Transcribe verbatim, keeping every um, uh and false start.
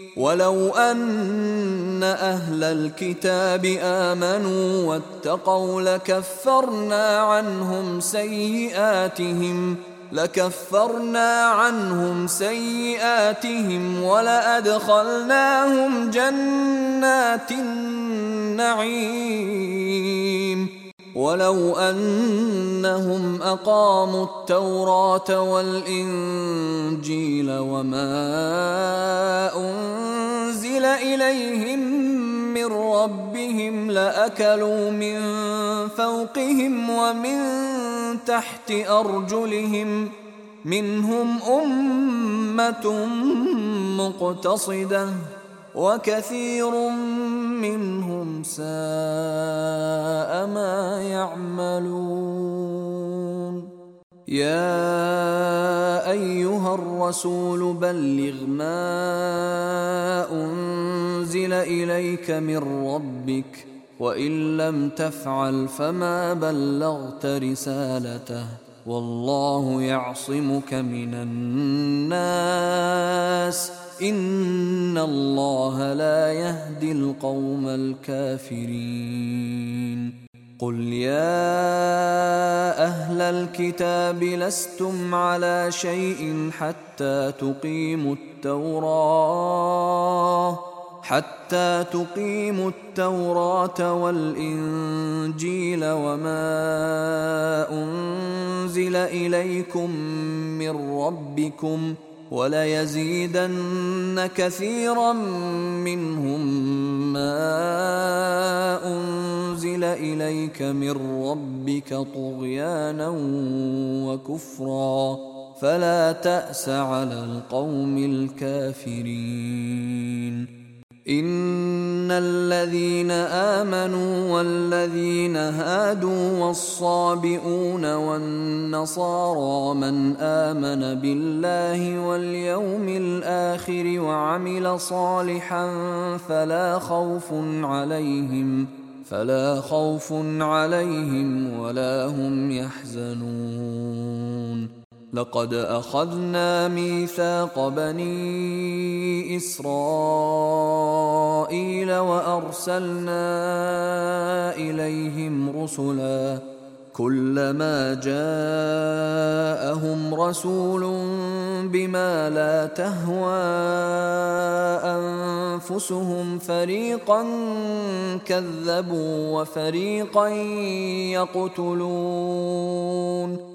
ولو أن أهل الكتاب آمنوا واتقوا لكفرنا عنهم سيئاتهم لكفرنا عنهم سيئاتهم ولأدخلناهم جنات النعيم ولو أنهم أقاموا التوراة والإنجيل وما أنزل إليهم من ربهم لأكلوا من فوقهم ومن تحت أرجلهم منهم أمة مقتصدة وكثير منهم ساء ما يعملون. يا أيها الرسول بلغ ما أنزل إليك من ربك وإن لم تفعل فما بلغت رسالته والله يعصمك من الناس إن الله لا يهدي القوم الكافرين. قل يا أهل الكتاب لستم على شيء حتى تقيموا التوراة حتى تقيموا التوراة والإنجيل وما أنزل إليكم من ربكم وليزيدن كثيرا منهم ما أنزل إليك من ربك طغيانا وكفرا فلا تأس على القوم الكافرين. إن الذين آمنوا والذين هادوا والصابئون والنصارى من آمن بالله واليوم الآخر وعمل صالحا فلا خوف عليهم فلا خوف عليهم ولا هم يحزنون. لقد أخذنا ميثاق بني إسرائيل وأرسلنا إليهم رسلا كلما جاءهم رسول بما لا تهوى أنفسهم فريقا كذبوا وفريقا يقتلون